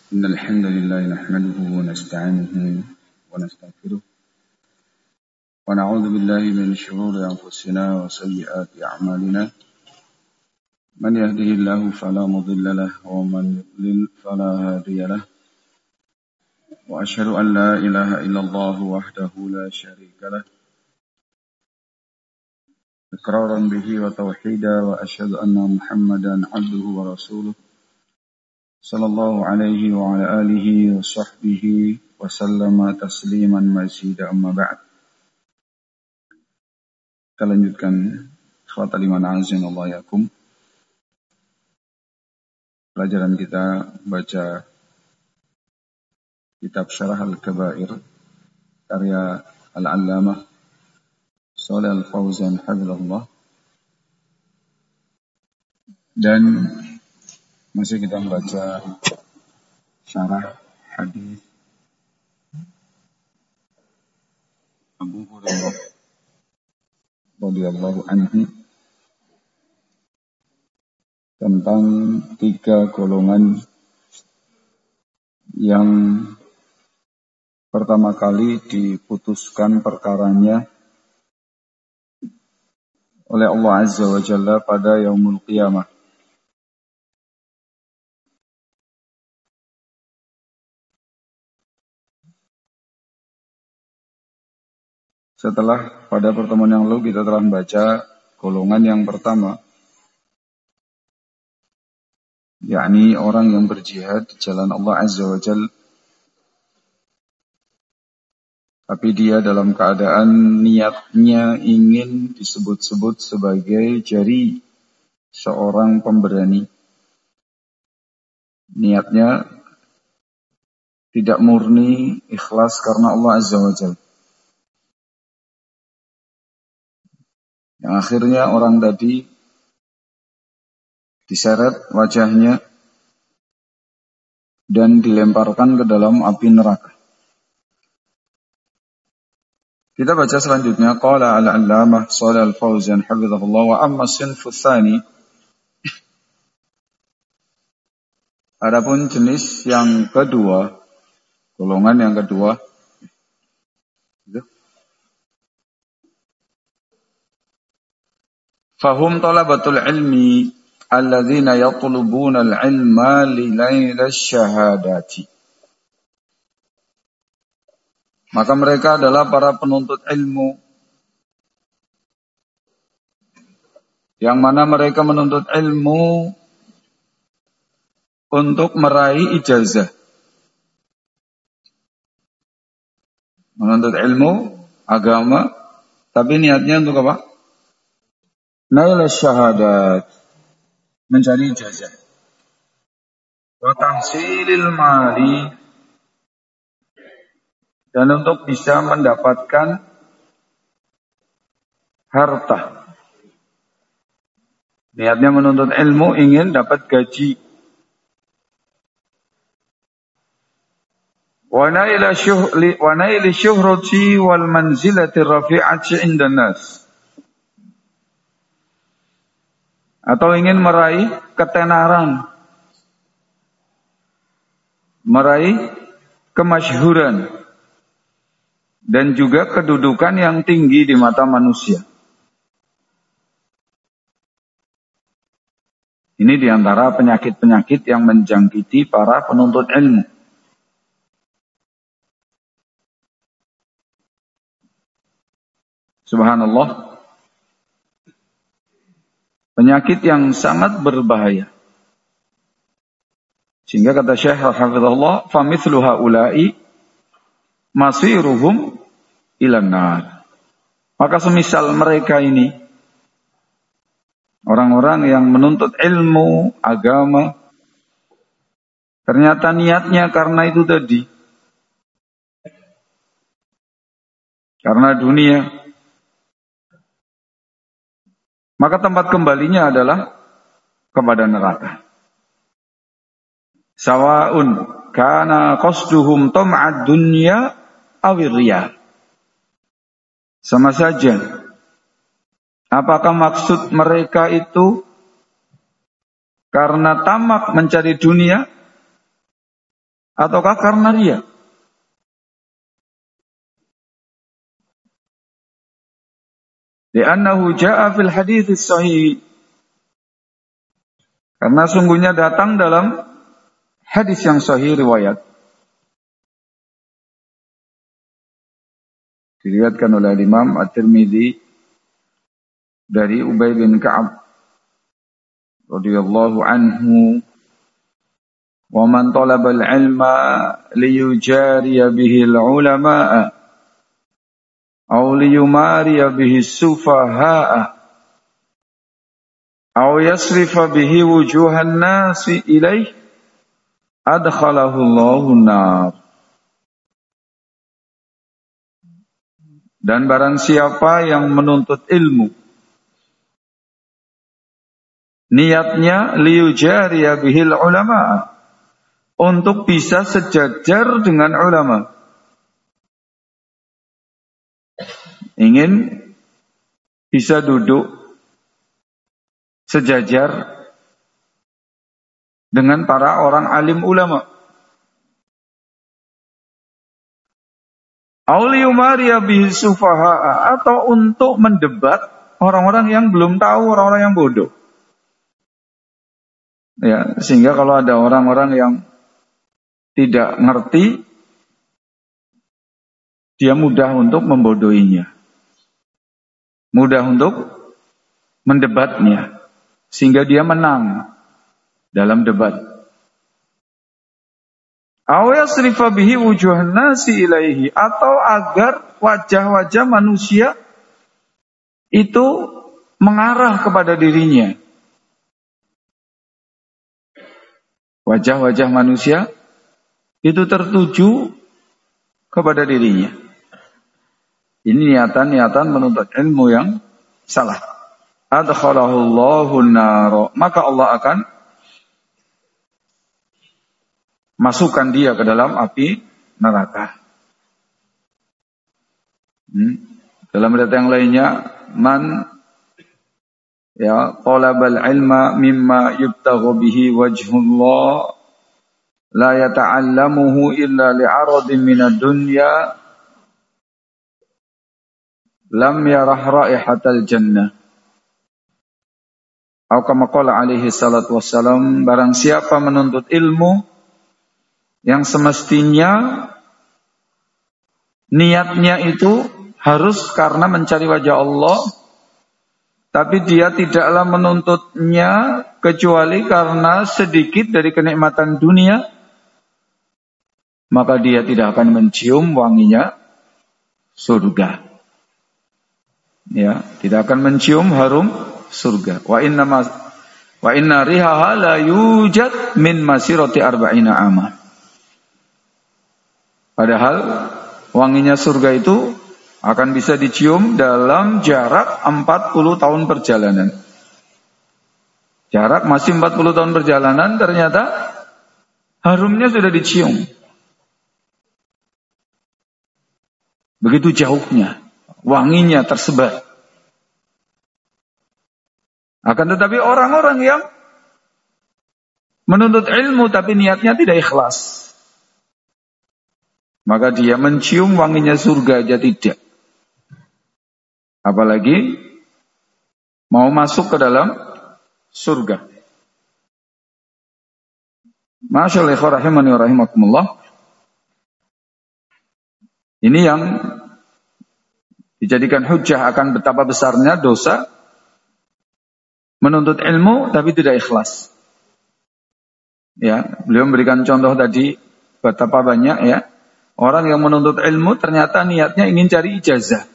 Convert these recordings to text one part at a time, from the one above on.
إن الحمد لله نحمده ونستعينه ونستغفره ونعوذ بالله من شرور أنفسنا وسيئات أعمالنا من يهده الله فلا مضل له ومن يضلل فلا هادي له وأشهد أن لا إله إلا الله وحده لا شريك له إقرارا به وتوحيدا وأشهد أن محمدا عبده ورسوله صلى الله عليه وعلى آله وصحبه وسلم تسليما مزيدا أما بعد. Kita lanjutkan ikhwatal iman azinallahu yakum. Pelajaran kita baca kitab Syarah Al-Kabair karya Al-Allamah Shalih Al-Fauzan hafizahullah. Dan masih kita membaca syarah hadis Abu Hurairah radhiyallahu anhu tentang 3 golongan yang pertama kali diputuskan perkaranya oleh Allah Azza wa Jalla pada yaumul qiyamah. Setelah pada pertemuan yang lalu kita telah membaca golongan yang pertama, yakni orang yang berjihad di jalan Allah Azza wa Jalla, tapi dia dalam keadaan niatnya ingin disebut-sebut sebagai jari seorang pemberani. Niatnya tidak murni ikhlas karena Allah Azza wa Jalla. Yang akhirnya orang tadi diseret wajahnya dan dilemparkan ke dalam api neraka. Kita baca selanjutnya, qala al-allamah Shalih Al-Fauzan hafizahullah wa amma sinfu tsani. Adapun jenis yang kedua, golongan yang kedua, fahum talabatul ilmi alladzina yatlubuna al-ilma li lailal syahadati. Maka mereka adalah para penuntut ilmu yang mana mereka menuntut ilmu untuk meraih ijazah. Menuntut ilmu agama tapi niatnya untuk apa? Nail syahadat, mencari ijazah. Wa tahsilil mali, dan untuk bisa mendapatkan harta. Niatnya menuntut ilmu ingin dapat gaji. Wa naili syuhrati wal manzilati rafi'ati indan nas. Atau ingin meraih ketenaran, meraih kemasyhuran, dan juga kedudukan yang tinggi di mata manusia. Ini diantara penyakit-penyakit yang menjangkiti para penuntut ilmu. Subhanallah. Penyakit yang sangat berbahaya. Sehingga kata Syekh hafizahullah, famithlu haula'i masiruhum ilan nar. Maka semisal mereka ini, orang-orang yang menuntut ilmu, agama, ternyata niatnya karena itu tadi, karena dunia, maka tempat kembalinya adalah kepada neraka. Sawa'un kana qasduhum tam'ad dunya awir riya. Sama saja. Apakah maksud mereka itu karena tamak mencari dunia ataukah karena riya? Li'annahu ja'a fil hadits sahih. Karena sungguhnya datang dalam hadis yang sahih riwayat. Diriwayatkan oleh Imam At-Tirmidzi dari Ubay bin Ka'ab radhiyallahu anhu, "Wa man talaba al-'ilma liyujariya bihi al-'ulama'a aw liyumariya bihi as-sufaha'a aw yasrifa bihi wujuhan nasi ilaih adkhalahu Allahu an-nar." Dan barang siapa yang menuntut ilmu, niatnya liyujariya bihil ulama, untuk bisa sejajar dengan ulama, ingin bisa duduk sejajar dengan para orang alim ulama, auliyumariya bihi sufaha, atau untuk mendebat orang-orang yang belum tahu, orang-orang yang bodoh. Ya, sehingga kalau ada orang-orang yang tidak ngerti, dia mudah untuk membodohinya, mudah untuk mendebatnya, sehingga dia menang dalam debat. Aw yasrifa bihi wujuhan nasi ilaihi, atau agar wajah-wajah manusia itu mengarah kepada dirinya. Wajah-wajah manusia itu tertuju kepada dirinya. Ini niatan-niatan menuntut ilmu yang salah. Adkhalahu Allahu an-nar, maka Allah akan masukkan dia ke dalam api neraka. Dalam ayat yang lainnya, man talabal ilma mimma yubtaghu bihi wajhullah la yata'allamuhu illa li'aradin minad dunya lam yarah raihatal jannah. Atau kama qala alaihi salatu wassalam, barang siapa menuntut ilmu yang semestinya niatnya itu harus karena mencari wajah Allah, tapi dia tidaklah menuntutnya kecuali karena sedikit dari kenikmatan dunia, maka dia tidak akan mencium wanginya surga. Ya, tidak akan mencium harum surga. Wa inna rihaha la yujad min masirati arba'ina amah. Padahal wanginya surga itu akan bisa dicium dalam jarak 40 tahun perjalanan. Jarak masih 40 tahun perjalanan, ternyata harumnya sudah dicium. Begitu jauhnya, wanginya tersebar. Akan tetapi orang-orang yang menuntut ilmu tapi niatnya tidak ikhlas, maka dia mencium wanginya surga aja tidak. Apalagi mau masuk ke dalam surga. Masyaallah rahimani wa rahimakumullah. Ini yang dijadikan hujjah akan betapa besarnya dosa menuntut ilmu tapi tidak ikhlas. Ya, beliau memberikan contoh tadi betapa banyak ya orang yang menuntut ilmu ternyata niatnya ingin cari ijazah.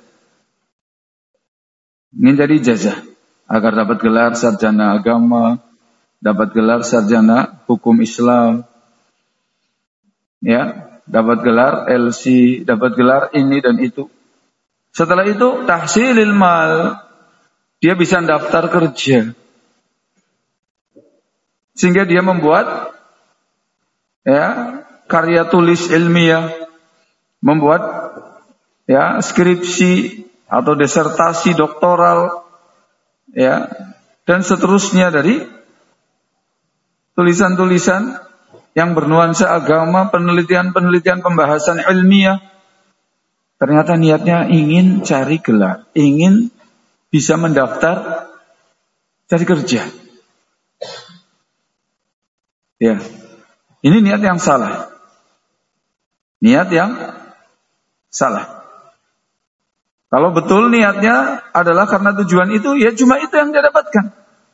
Ingin cari ijazah agar dapat gelar sarjana agama, dapat gelar sarjana hukum Islam, ya, dapat gelar LC, dapat gelar ini dan itu. Setelah itu tahsilil mal, dia bisa daftar kerja, sehingga dia membuat ya karya tulis ilmiah, membuat ya skripsi atau disertasi doktoral, ya, dan seterusnya dari tulisan-tulisan yang bernuansa agama, penelitian-penelitian pembahasan ilmiah. Ternyata niatnya ingin cari gelar, ingin bisa mendaftar cari kerja. Ya. Ini niat yang salah. Niat yang salah. Kalau betul niatnya adalah karena tujuan itu, ya cuma itu yang dia dapatkan.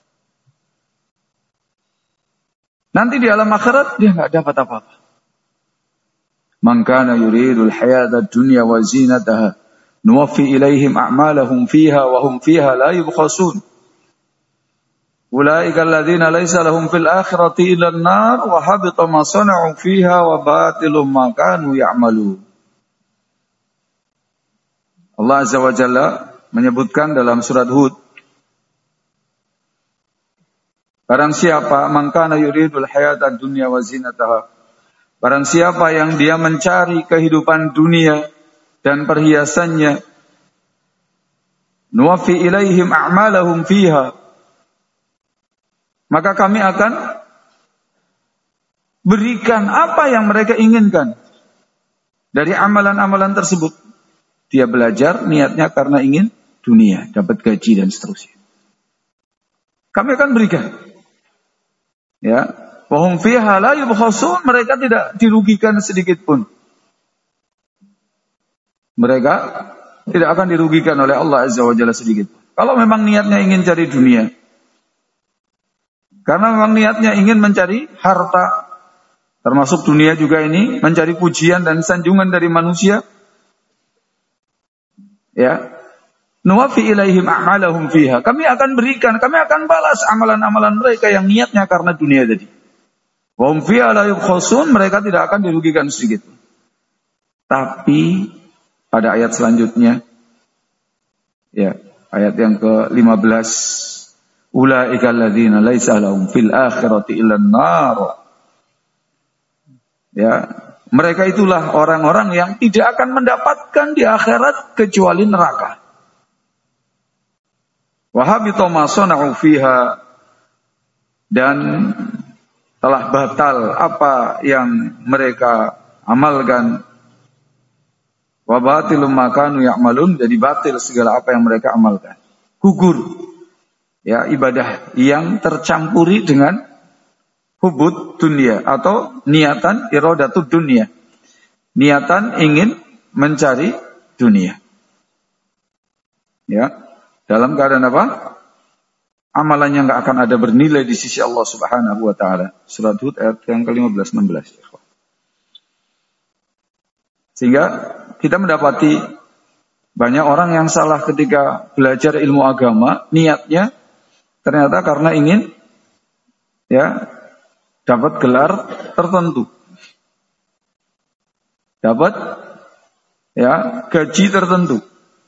Nanti di alam akhirat dia nggak dapat apa-apa. Man kana yuridul hayata dunya wa zinataha nuwaffi ilaihim a'malahum fiha wa hum fiha la yubkhasun. Ulaika alladziina laisa lahum fil akhirati illa an-nar wa habita ma sana'u fiha wa batilum ma kanu ya'malun. Allah Azza wa Jalla menyebutkan dalam surat Hud, barang siapa man kana yuridul hayata dunya wa zinataha, barang siapa yang dia mencari kehidupan dunia dan perhiasannya, nuwaffi ilaihim a'malahum fiha, maka kami akan berikan apa yang mereka inginkan dari amalan-amalan tersebut. Dia belajar niatnya karena ingin dunia, dapat gaji dan seterusnya. Kami akan berikan. Ya, wa hum fiha la yubkhasun, mereka tidak dirugikan sedikit pun. Mereka tidak akan dirugikan oleh Allah Azza wa Jalla sedikit pun. Kalau memang niatnya ingin cari dunia, karena memang niatnya ingin mencari harta, termasuk dunia juga ini, mencari pujian dan sanjungan dari manusia. Ya, nuwaffi ilaihim a'malahum fiha. Kami akan berikan, kami akan balas amalan-amalan mereka yang niatnya karena dunia tadi. Wa hum fiha la yubkhasun, mereka tidak akan dirugikan sedikit. Tapi pada ayat selanjutnya, ya, ayat yang ke-15, ulaika alladzina laisa lahum fil akhirati illan nar. Ya, mereka itulah orang-orang yang tidak akan mendapatkan di akhirat kecuali neraka. Wa habita ma sana'u fiha, dan telah batal apa yang mereka amalkan. Wa batilum ma kanu ya'malun, jadi batil segala apa yang mereka amalkan. Gugur. Ya, ibadah yang tercampuri dengan hubud dunia atau niatan iradatud dunia. Niatan ingin mencari dunia. Ya, dalam keadaan apa? Amalannya enggak akan ada bernilai di sisi Allah Subhanahu wa taala. Surat Hud ayat yang ke-15 16. Sehingga kita mendapati banyak orang yang salah ketika belajar ilmu agama, niatnya ternyata karena ingin ya dapat gelar tertentu, dapat ya gaji tertentu.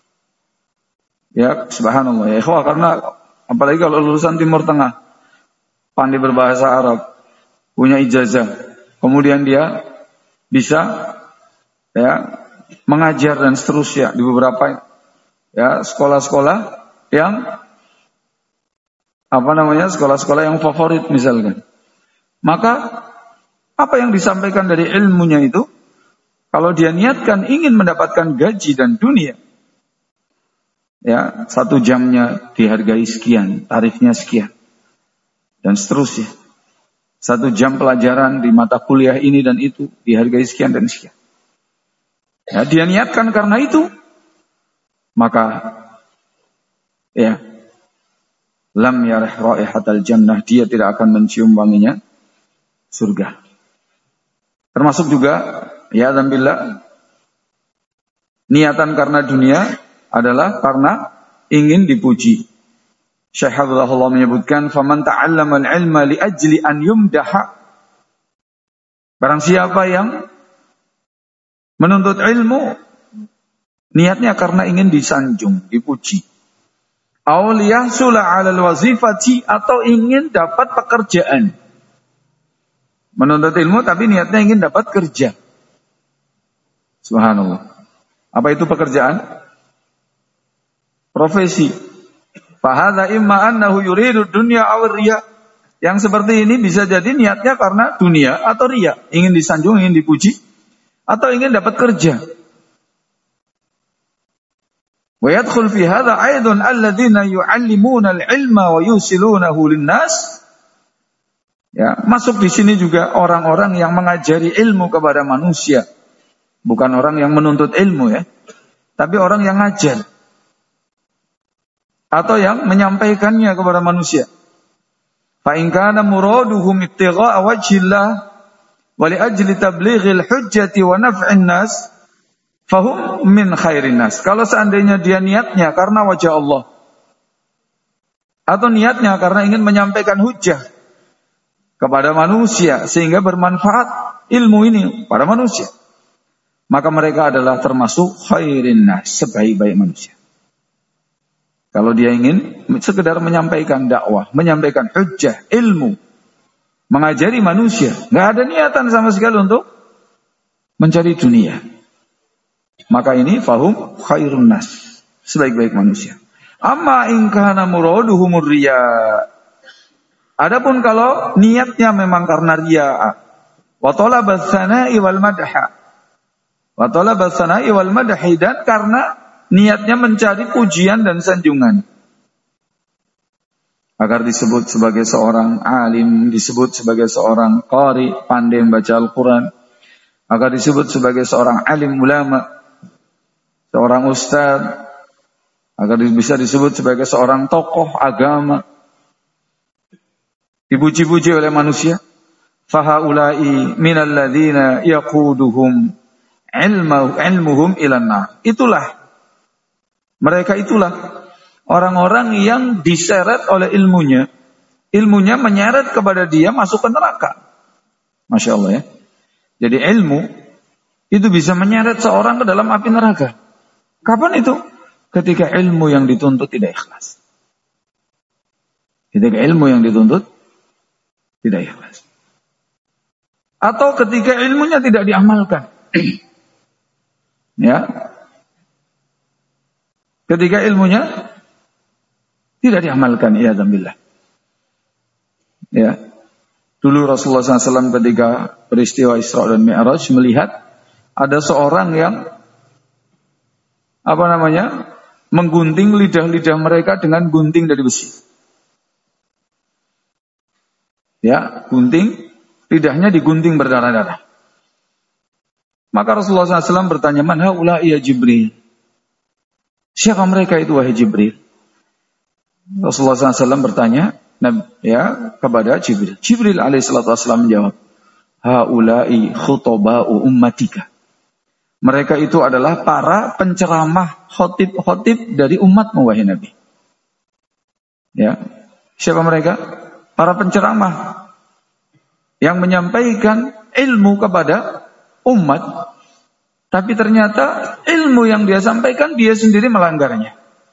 Ya, subhanallah ya ikhwah, karena apalagi kalau lulusan Timur Tengah, pandai berbahasa Arab, punya ijazah, kemudian dia bisa ya mengajar dan seterusnya di beberapa ya sekolah-sekolah yang sekolah-sekolah yang favorit misalkan. Maka apa yang disampaikan dari ilmunya itu, kalau dia niatkan ingin mendapatkan gaji dan dunia, ya 1 jamnya dihargai sekian, tarifnya sekian, dan seterusnya. 1 jam pelajaran di mata kuliah ini dan itu dihargai sekian dan sekian. Ya, dia niatkan karena itu, maka ya lam yarih raihatal jannah, dia tidak akan mencium wanginya surga. Termasuk juga ya alhamdulillah, niatan karena dunia adalah karena ingin dipuji. Syekh Abdullah menyebutkan, faman ta'allama al-ilma li ajli an yumdaha, barang siapa yang menuntut ilmu niatnya karena ingin disanjung, dipuji. Aw liyahsula 'alal wazifati, atau ingin dapat pekerjaan. Menuntut ilmu tapi niatnya ingin dapat kerja. Subhanallah. Apa itu pekerjaan? Profesi. Fa hadza imma annahu yuridu dunya aw riya. Yang seperti ini bisa jadi niatnya karena dunia atau riya, ingin disanjung, ingin dipuji, atau ingin dapat kerja. Wa yadkhul fi hadza aidan alladziina yu'allimuna al-'ilma wa yusilunahu lin-nas. Ya, masuk di sini juga orang-orang yang mengajari ilmu kepada manusia. Bukan orang yang menuntut ilmu ya, tapi orang yang ngajar atau yang menyampaikannya kepada manusia. Fa in kana muraduhum ibtigha'a wajhillah wa li ajli tablighil hujjati wa naf'in nas fahum min khairin nas. Kalau seandainya dia niatnya karena wajah Allah atau niatnya karena ingin menyampaikan hujjah kepada manusia sehingga bermanfaat ilmu ini pada manusia, maka mereka adalah termasuk khairin nas, sebaik-baik manusia. Kalau dia ingin sekedar menyampaikan dakwah, menyampaikan hujjah, ilmu, mengajari manusia, nggak ada niatan sama sekali untuk mencari dunia, maka ini fahum khairun nas, sebaik-baik manusia. Amma in kana muraduhumur riya. Adapun kalau niatnya memang karena riya, wa talabas sana'i wal madha. Wa talabas sana'i wal madhi, dan karena niatnya mencari pujian dan sanjungan agar disebut sebagai seorang alim, disebut sebagai seorang qari, pandai membaca Al-Quran, agar disebut sebagai seorang alim ulama, seorang ustaz, agar bisa disebut sebagai seorang tokoh agama, dipuji-puji oleh manusia. Fahaulai minal ladzina yaquduhum ilmuhum ilan nar. Mereka itulah orang-orang yang diseret oleh ilmunya. Ilmunya menyeret kepada dia masuk ke neraka. Masya Allah ya. Jadi ilmu itu bisa menyeret seorang ke dalam api neraka. Kapan itu? Ketika ilmu yang dituntut tidak ikhlas. Ketika ilmu yang dituntut tidak ikhlas. Atau ketika ilmunya tidak diamalkan. Ya. Ketika ilmunya tidak diamalkan, iyadzabillah. Ya. Dulu Rasulullah SAW ketika peristiwa Isra dan Mi'raj melihat ada seorang yang menggunting lidah-lidah mereka dengan gunting dari besi. Ya, gunting, lidahnya digunting berdarah-darah. Maka Rasulullah SAW bertanya, "Man haula ya Jibril?" Siapa mereka itu wahai Jibril? Rasulullah SAW bertanya kepada Jibril. Jibril alaihissalam menjawab, haula'i khutoba'u ummatika. Mereka itu adalah para penceramah khotib dari umatmu wahai Nabi. Ya, siapa mereka? Para penceramah yang menyampaikan ilmu kepada umat. Tapi ternyata ilmu yang dia sampaikan dia sendiri melanggarnya.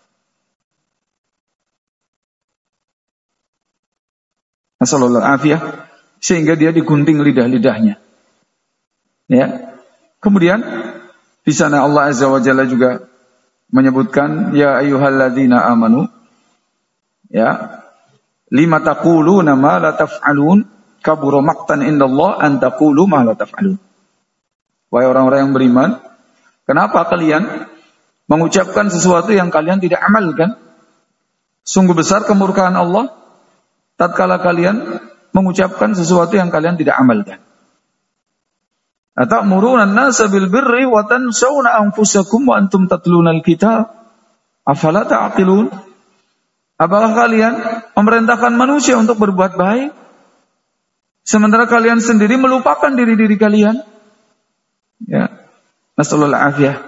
Nasallallahu afiyah, sehingga dia digunting lidah-lidahnya. Ya. Kemudian di sana Allah Azza wa Jalla juga menyebutkan ya ayyuhalladzina amanu, ya, lima taquluna ma la taf'alun, kabura maqtan indallah an taqulu ma la taf'alun. Wahai orang-orang yang beriman, kenapa kalian mengucapkan sesuatu yang kalian tidak amalkan? Sungguh besar kemurkaan Allah tatkala kalian mengucapkan sesuatu yang kalian tidak amalkan. Atamuruna an-nasa bil birri wa tansawna anfusakum wa antum tatluna al-kitab. Afala ta'qilun? Apakah kalian memerintahkan manusia untuk berbuat baik sementara kalian sendiri melupakan diri-diri kalian? Ya, nasallallahu afiyah.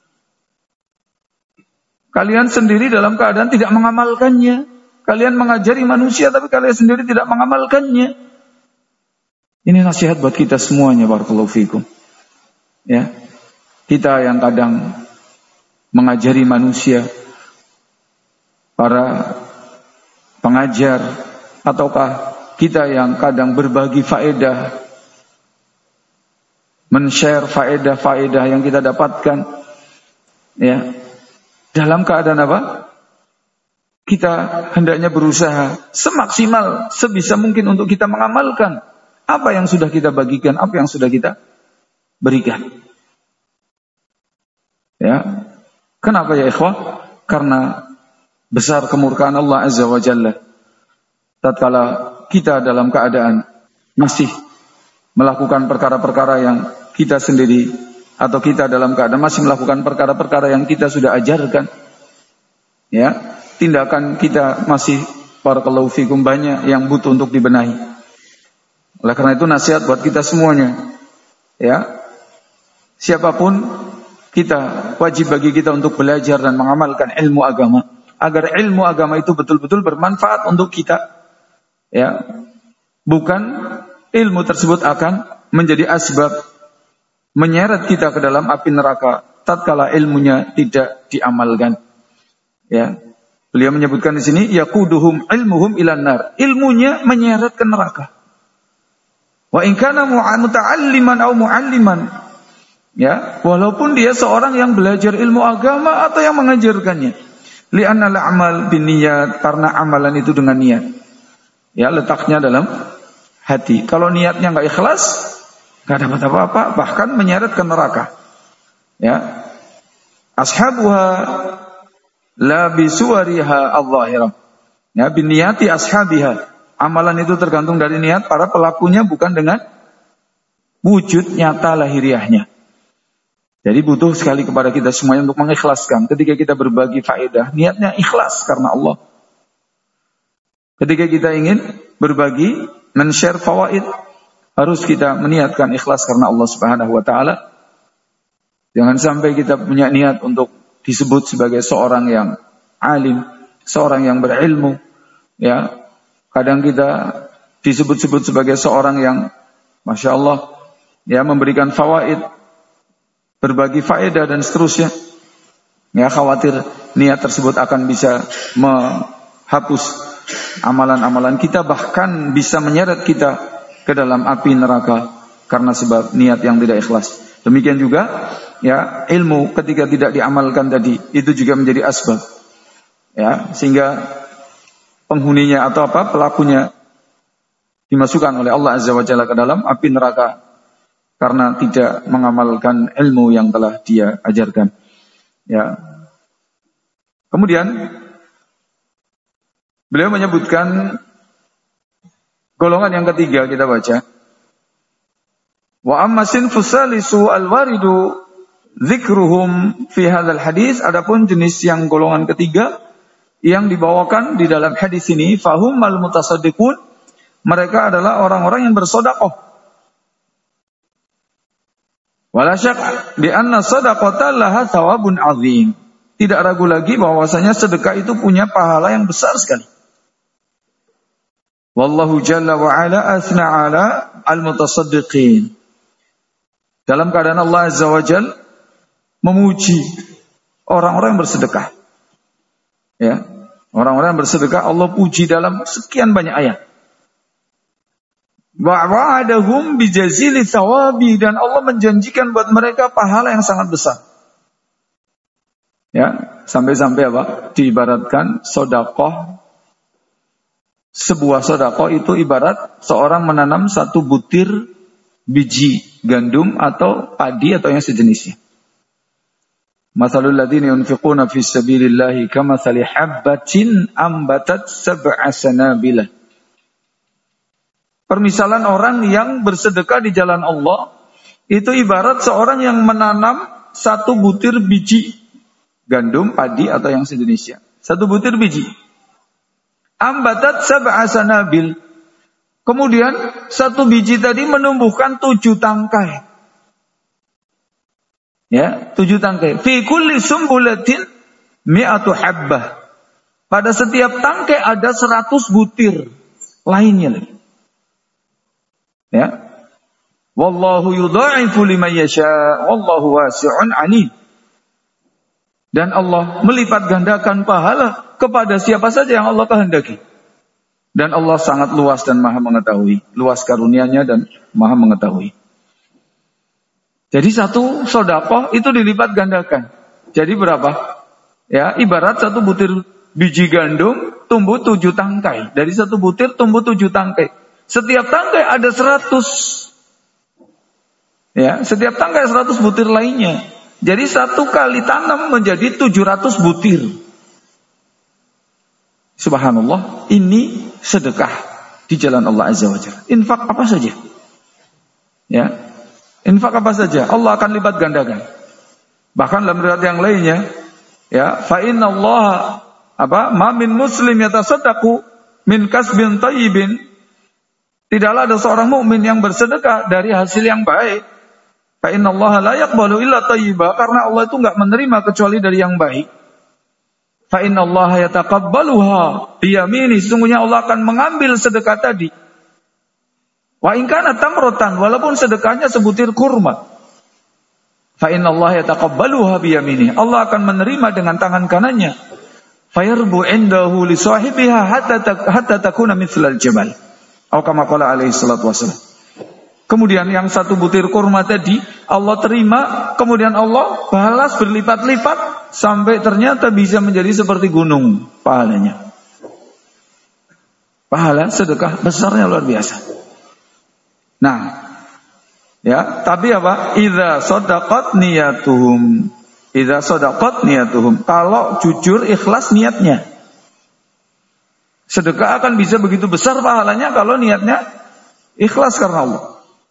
Kalian sendiri dalam keadaan tidak mengamalkannya. Kalian mengajari manusia tapi kalian sendiri tidak mengamalkannya. Ini nasihat buat kita semuanya, barakallahu fikum. Ya. Kita yang kadang mengajari manusia, para pengajar, ataukah kita yang kadang berbagi faedah, men-share faedah-faedah yang kita dapatkan, ya, dalam keadaan apa? kita hendaknya berusaha semaksimal sebisa mungkin untuk kita mengamalkan apa yang sudah kita bagikan, apa yang sudah kita berikan. Ya. Kenapa ya ikhwah? Karena besar kemurkaan Allah Azza wa Jalla tatkala kita dalam keadaan masih melakukan perkara-perkara yang kita sendiri, atau kita dalam keadaan masih melakukan perkara-perkara yang kita sudah ajarkan. Ya, tindakan kita masih barakallahu fikum banyak yang butuh untuk dibenahi. Oleh karena itu nasihat buat kita semuanya. Ya. Siapapun kita, wajib bagi kita untuk belajar dan mengamalkan ilmu agama agar ilmu agama itu betul-betul bermanfaat untuk kita. Ya. Bukan ilmu tersebut akan menjadi asbab menyeret kita ke dalam api neraka tatkala ilmunya tidak diamalkan. Ya. Beliau menyebutkan di sini yaquduhum ilmuhum ilan nar. Ilmunya menyeret ke neraka. Wa in kana muta'alliman aw mu'alliman. Ya, walaupun dia seorang yang belajar ilmu agama atau yang mengajarkannya. Li'anna al-amal binniyat, karena amalan itu dengan niat. Ya, letaknya dalam hati. Kalau niatnya enggak ikhlas, enggak dapat apa-apa, bahkan menyeret ke neraka. Ya. Ashabuha la bisuwariha al-zahirah. Ya, binniyati ashabiha. Amalan itu tergantung dari niat para pelakunya, bukan dengan wujud nyata lahiriahnya. Jadi butuh sekali kepada kita semuanya untuk mengikhlaskan. Ketika kita berbagi faedah, niatnya ikhlas karena Allah. Ketika kita ingin berbagi, men-share fawaid, harus kita meniatkan ikhlas karena Allah Subhanahu wa taala. Jangan sampai kita punya niat untuk disebut sebagai seorang yang alim, seorang yang berilmu. Ya, kadang kita disebut-sebut sebagai seorang yang Masya Allah, ya, memberikan fawaid, berbagi faedah dan seterusnya. Ya, khawatir niat tersebut akan bisa menghapus amalan-amalan kita, bahkan bisa menyeret kita ke dalam api neraka karena sebab niat yang tidak ikhlas. Demikian juga, ya, ilmu ketika tidak diamalkan tadi itu juga menjadi asbab. Ya, sehingga penghuninya atau pelakunya dimasukkan oleh Allah Azza wa Jalla ke dalam api neraka karena tidak mengamalkan ilmu yang telah dia ajarkan. Ya. Kemudian beliau menyebutkan golongan yang ketiga, kita baca. Wa amma sinfus salisu al-waridu dzikruhum fi hadzal hadis. Adapun jenis yang golongan ketiga yang dibawakan di dalam hadis ini, fahum al mutasaddiqun, mereka adalah orang-orang yang bersedekah. Wala syak bi anna shadaqata laha thawabun azim. Tidak ragu lagi bahwasanya sedekah itu punya pahala yang besar sekali. Wallahu jalla wa ala asna ala al-mutasaddiqin. Dalam keadaan Allah Azza wa Jalla memuji orang-orang yang bersedekah. Ya, orang-orang yang bersedekah Allah puji dalam sekian banyak ayat. Wa wa'adahum bijazili thawabi, dan Allah menjanjikan buat mereka pahala yang sangat besar. Ya, sampai-sampai apa? Diibaratkan sedekah. Sebuah sedekah itu ibarat seorang menanam satu butir biji gandum atau padi atau yang sejenisnya. Mathalul ladzina yunfiquna fis sabilillahi kamathali habbatin ambatat sab'a sanabilah. Permisalan orang yang bersedekah di jalan Allah itu ibarat seorang yang menanam satu butir biji gandum, padi atau yang sejenisnya. Satu butir biji. Ambatat sab'a sanabil. Kemudian satu biji tadi menumbuhkan 7 tangkai. Ya, 7 tangkai. Fi kulli sumbulatin mi'atu habbah. Pada setiap tangkai ada 100 butir lainnya lagi. Ya. Wallahu yudha'ifu liman yasha, wallahu wasi'un 'alim. Dan Allah melipat gandakan pahala kepada siapa saja yang Allah kehendaki. Dan Allah sangat luas dan maha mengetahui. Luas karunia-Nya dan maha mengetahui. Jadi satu sedekah itu dilipat gandakan. Jadi berapa? Ya, ibarat satu butir biji gandum tumbuh 7 tangkai. Dari 1 butir tumbuh 7 tangkai. Setiap tangkai ada 100. Ya, setiap tangkai 100 butir lainnya. Jadi 1 kali tanam menjadi 700 butir. Subhanallah, ini sedekah di jalan Allah Azza wa Jalla. Infak apa saja. Ya. Infak apa saja, Allah akan lipat gandakan. Bahkan dalam riwayat yang lainnya, ya, fa innallaha ma min muslim yatasaddaqu min kasbin thayyibin. Tidaklah ada seorang mukmin yang bersedekah dari hasil yang baik. Fa innallaha la yaqbalu illa thayyiba, karena Allah itu enggak menerima kecuali dari yang baik. Fa innallaha yataqabbaluha biyamini, sesungguhnya Allah akan mengambil sedekah tadi. Wa in kana tamratan, walaupun sedekahnya sebutir kurma. Fa innallaha yataqabbaluha biyamini, Allah akan menerima dengan tangan kanannya. Fayarbu indahu li sahibiha hatta takuna mithlal jabal. Atau kama qala alaihi salatu wasallam. Kemudian yang 1 butir kurma tadi Allah terima, kemudian Allah balas berlipat-lipat sampai ternyata bisa menjadi seperti gunung pahalanya. Pahala sedekah besarnya luar biasa. Nah, ya, tapi apa? Idza shadaqat niyatuhum. Idza shadaqat niyatuhum. Kalau jujur ikhlas niatnya. Sedekah akan bisa begitu besar pahalanya kalau niatnya ikhlas karena Allah.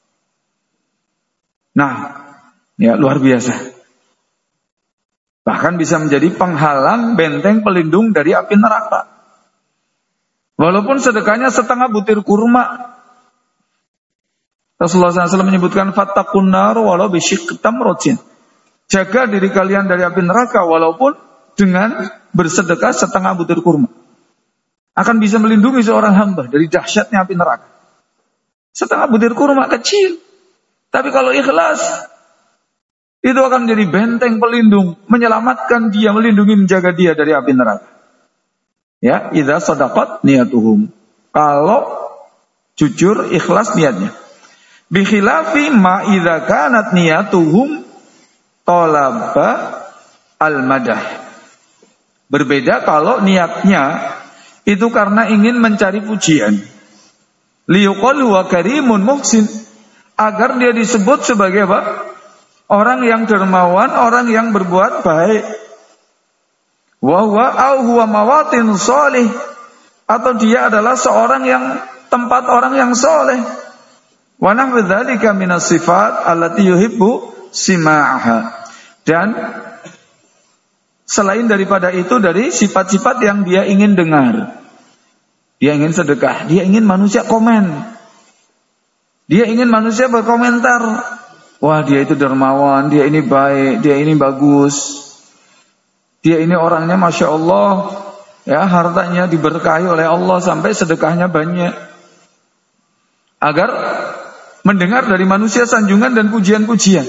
Nah, ya luar biasa. Bahkan bisa menjadi penghalang, benteng pelindung dari api neraka. Walaupun sedekahnya setengah butir kurma. Rasulullah SAW menyebutkan fattaqun nar walau bisyikki tamratin. Jaga diri kalian dari api neraka walaupun dengan bersedekah setengah butir kurma. Akan bisa melindungi seorang hamba dari dahsyatnya api neraka. Setengah butir kurma kecil. Tapi kalau ikhlas, itu akan menjadi benteng pelindung, menyelamatkan dia, melindungi, menjaga dia dari api neraka. Ya, idza shadaqat niyatuhum. Kalau jujur ikhlas niatnya. Bi khilafi ma idza kanat niyatuhum talaba al-madah. Berbeda kalau niatnya itu karena ingin mencari pujian. Liyuqalu wa karimun muhsin, agar dia disebut sebagai apa? Orang yang dermawan, orang yang berbuat baik. Wa huwa au huwa mawatin sholih, atau dia adalah seorang yang tempat orang yang soleh. Wa nahwu dzalika minas sifat allati yuhibbu sima'aha. Dan selain daripada itu dari sifat-sifat yang dia ingin dengar. Dia ingin sedekah, dia ingin manusia komen. Dia ingin manusia berkomentar. Wah, dia itu dermawan, dia ini baik, dia ini bagus. Dia ini orangnya Masya Allah. Ya, hartanya diberkahi oleh Allah sampai sedekahnya banyak. Agar mendengar dari manusia sanjungan dan pujian-pujian.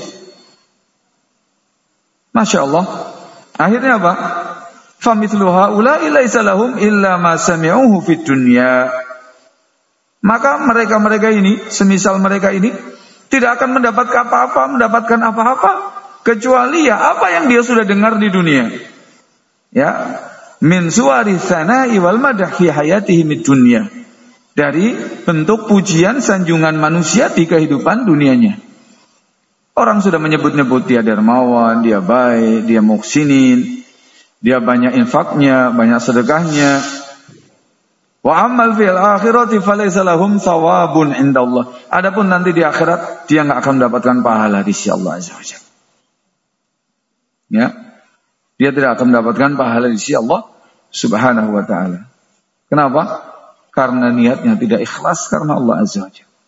Masya Allah. Akhirnya apa? Famithlu haula'i laisa lahum illa ma sami'uhu fid dunya. Maka mereka-mereka ini, semisal mereka ini, tidak akan mendapatkan apa-apa, kecuali ya apa yang dia sudah dengar di dunia. Ya, min suwari tsana'i wal madah fi hayatihi mid dunya. Dari bentuk pujian sanjungan manusia di kehidupan dunianya. Orang sudah menyebut-nyebut dia dermawan, dia baik, dia muhsinin, dia banyak infaknya, banyak sedekahnya. Wa amal fil akhirati falaysa lahum thawabun indallah. Adapun nanti di akhirat dia enggak akan mendapatkan pahala di sisi Allah Azza wa Jalla. Ya. Dia tidak akan mendapatkan pahala di sisi Allah Subhanahu wa taala. Kenapa? Karena niatnya tidak ikhlas karena Allah Azza wa Jalla.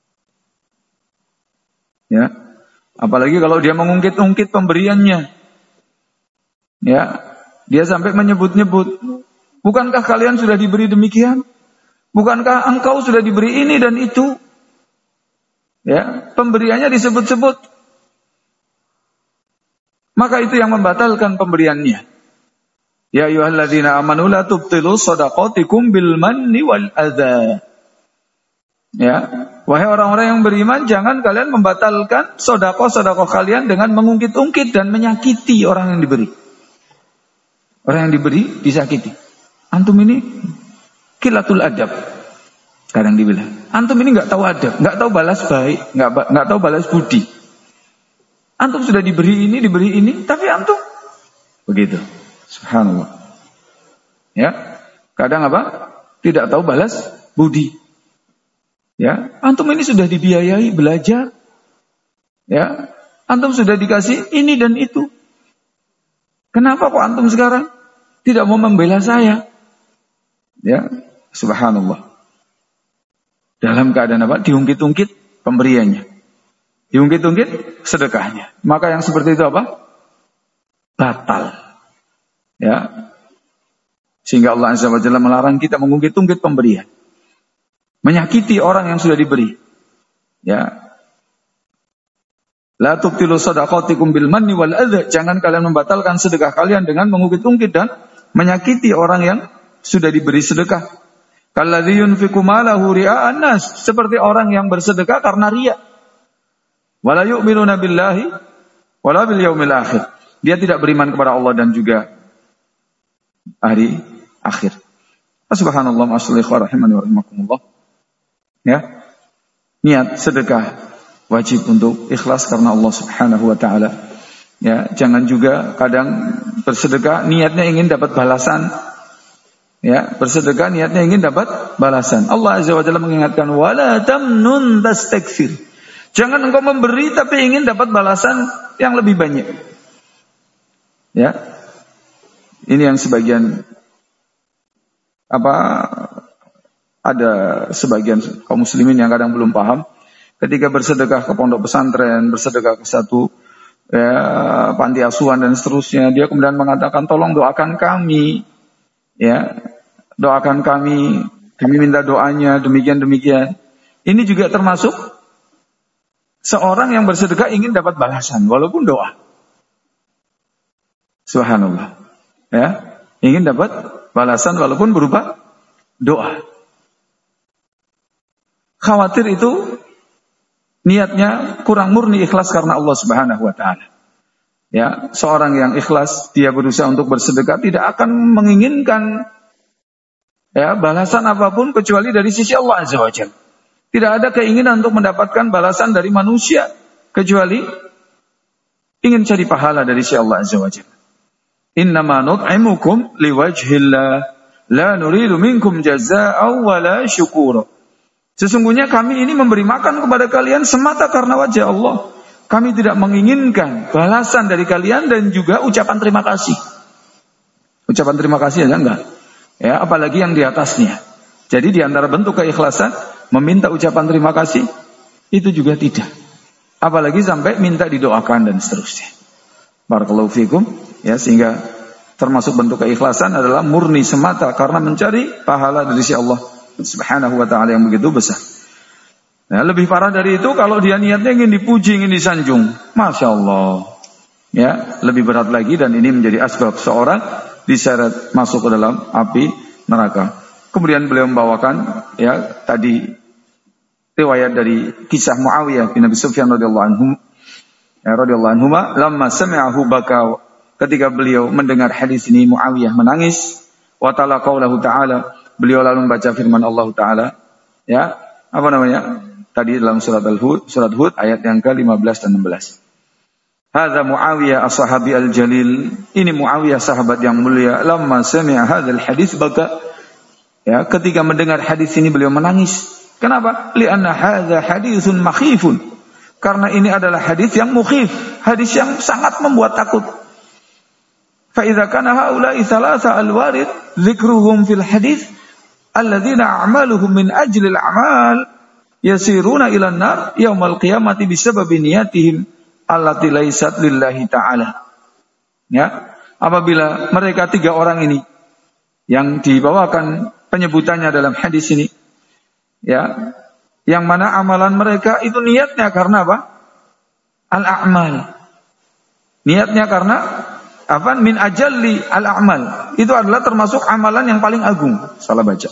Ya. Apalagi kalau dia mengungkit-ungkit pemberiannya. Ya. Dia sampai menyebut-nyebut, bukankah kalian sudah diberi demikian? Bukankah engkau sudah diberi ini dan itu? Ya, pemberiannya disebut-sebut. Maka itu yang membatalkan pemberiannya. Ya ayyuhalladzina amanu la tubtilu shadaqatikum bil manni wal adza. Ya, wahai orang-orang yang beriman, jangan kalian membatalkan sedekah-sedekah kalian dengan mengungkit-ungkit dan menyakiti orang yang diberi. Orang yang diberi disakiti. Antum ini qillatul adab. Kadang dibilang, antum ini nggak tahu adab, nggak tahu balas baik, nggak tahu balas budi. Antum sudah diberi ini, tapi antum begitu. Subhanallah. Ya, kadang apa? Tidak tahu balas budi. Ya, antum ini sudah dibiayai belajar. Ya, antum sudah dikasih ini dan itu. Kenapa kok antum sekarang tidak mau membela saya? Ya, subhanallah. Dalam keadaan apa? Diungkit-ungkit pemberiannya. Diungkit-ungkit sedekahnya. Maka yang seperti itu apa? Batal. Ya. Sehingga Allah Azza wa Jalla melarang kita mengungkit-ungkit pemberian. Menyakiti orang yang sudah diberi. Ya. La tubtilu shadaqatikum bil manni wal adha. Jangan kalian membatalkan sedekah kalian dengan mengungkit-ungkit dan menyakiti orang yang sudah diberi sedekah. Kalladzi yunfiqu malahu ria'an nas, seperti orang yang bersedekah karena riya. Wala yu'minuna billahi wala bil yaumil akhir. Dia tidak beriman kepada Allah dan juga hari akhir. Subhanallah, masyaallah, rahimani wa rahimakumullah. Ya. Niat sedekah wajib untuk ikhlas karena Allah Subhanahu wa taala. Ya, jangan juga kadang bersedekah niatnya ingin dapat balasan. Ya, bersedekah niatnya ingin dapat balasan. Allah Azza wa Jalla mengingatkan, wala tamnun tastakfir. Jangan engkau memberi tapi ingin dapat balasan yang lebih banyak. Ya. Ini yang sebagian ada sebagian kaum muslimin yang kadang belum paham. Ketika bersedekah ke pondok pesantren, bersedekah ke satu panti asuhan dan seterusnya, dia kemudian mengatakan, tolong doakan kami. Ya, doakan kami minta doanya, demikian. Ini juga termasuk seorang yang bersedekah ingin dapat balasan, walaupun doa. Subhanallah. Ya, ingin dapat balasan walaupun berupa doa. Khawatir itu niatnya kurang murni ikhlas karena Allah Subhanahu wa taala. Ya, seorang yang ikhlas dia berusaha untuk bersedekah tidak akan menginginkan balasan apapun kecuali dari sisi Allah Azza wa Jalla. Tidak ada keinginan untuk mendapatkan balasan dari manusia kecuali ingin cari pahala dari sisi Allah Azza wa Jalla. Innama nut'imukum liwajhillah la nuridu minkum jazaa'an wala syukura. Sesungguhnya kami ini memberi makan kepada kalian semata karena wajah Allah. Kami tidak menginginkan balasan dari kalian dan juga ucapan terima kasih. Ucapan terima kasih aja enggak. Ya, apalagi yang di atasnya. Jadi di antara bentuk keikhlasan meminta ucapan terima kasih itu juga tidak. Apalagi sampai minta didoakan dan seterusnya. Barakallahu fikum. Ya, sehingga termasuk bentuk keikhlasan adalah murni semata karena mencari pahala dari si Allah Subhanahu wa taala yang begitu besar. Nah, lebih parah dari itu kalau dia niatnya ingin dipuji, ingin disanjung. Masya Allah. Ya, lebih berat lagi dan ini menjadi asbab seorang diseret masuk ke dalam api neraka. Kemudian beliau membawakan tadi riwayat dari kisah Muawiyah bin Abi Sufyan radhiyallahu anhu. Radhiyallahu anhu, lamma sami'ahu baka, ketika beliau mendengar hadis ini Muawiyah menangis. Wa ta'ala qaulahu ta'ala, beliau lalu membaca firman Allah taala. Ya, apa namanya? Tadi dalam surat Hud ayat yang ke-15 dan 16. Hadza Muawiyah as-sahabi al-jalil. Ini Muawiyah sahabat yang mulia. Lamma sami'a hadzal hadis baka. Ya, ketika mendengar hadis ini beliau menangis. Kenapa? Li'anna hadza haditsun makhifun. Karena ini adalah hadis yang mukhif, hadis yang sangat membuat takut. Fa idza kana haula'i thalatha al-warid dzikruhum fil hadis alladzina a'maluhum min ajli al-a'mal yasiruna ila an-nar yaumal qiyamati bisababi niyatihim allati laysat lillahi ta'ala. Ya, apabila mereka tiga orang ini yang dibawakan penyebutannya dalam hadis ini, ya, yang mana amalan mereka itu niatnya karena apa? Al-a'mal. Niatnya karena apa? Min ajalli al-a'mal. Itu adalah termasuk amalan yang paling agung. Salah baca.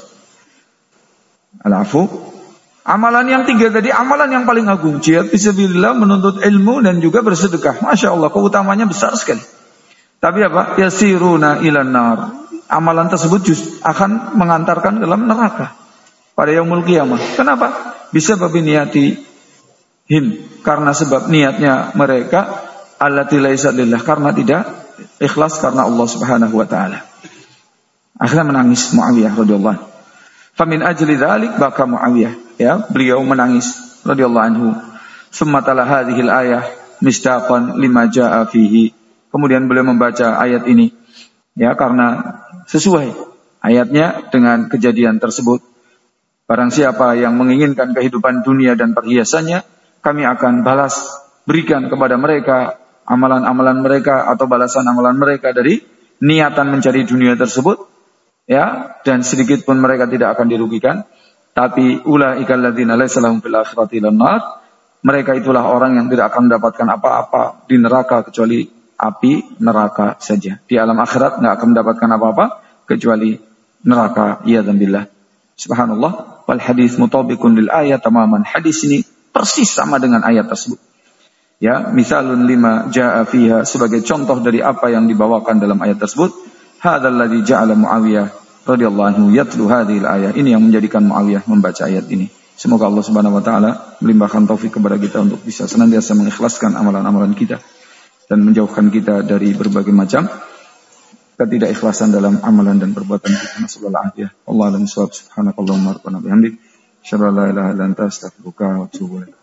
Al-afu. Amalan yang tiga tadi, amalan yang paling agung. Jihad fisabilillah, menuntut ilmu dan juga bersedekah. Masya Allah, keutamanya besar sekali. Tapi apa? Yasiruna ilan nar. amalan tersebut akan mengantarkan dalam neraka pada yaumul qiyamah. Kenapa? Bisa babi niatihim, karena sebab niatnya mereka allati laisa lillah, karena tidak ikhlas karena Allah Subhanahu wa taala. Akhirnya menangis Muawiyah radhiyallahu anhu. Famin ajli dzalik baka Muawiyah, ya, beliau menangis radhiyallahu anhu. Summa tala hadhil ayah misdaqan lima jaa fihi. Kemudian beliau membaca ayat ini, ya, karena sesuai ayatnya dengan kejadian tersebut. Barang siapa yang menginginkan kehidupan dunia dan perhiasannya, kami akan balas, berikan kepada mereka amalan-amalan mereka atau balasan amalan mereka dari niatan mencari dunia tersebut, ya, dan sedikit pun mereka tidak akan dirugikan. Tapi ulaikal ladzina laisa lahum fil akhirati illan nar, mereka itulah orang yang tidak akan mendapatkan apa-apa di neraka kecuali api neraka saja. Di alam akhirat enggak akan mendapatkan apa-apa kecuali neraka. Ya dzambillah. Subhanallah, wal hadis mutabiqun lil ayat tamaman. Hadis ini persis sama dengan ayat tersebut. Ya, misalun lima jaa fiha, sebagai contoh dari apa yang dibawakan dalam ayat tersebut. Hadzal ladzi ja'ala Muawiyah radhiyallahu anhu yatlu hadhil ayat. Ini yang menjadikan Muawiyah membaca ayat ini. Semoga Allah Subhanahu wa taala melimpahkan taufik kepada kita untuk bisa senantiasa mengikhlaskan amalan-amalan kita dan menjauhkan kita dari berbagai macam ketidakikhlasan dalam amalan dan perbuatan kita. Nasallallahu alaihi wa sallam. Allahu a'lam bishawab. Subhanakallahumma wa bihamdik, asyhadu an la ilaha illa anta, astaghfiruka wa atubu ilaik.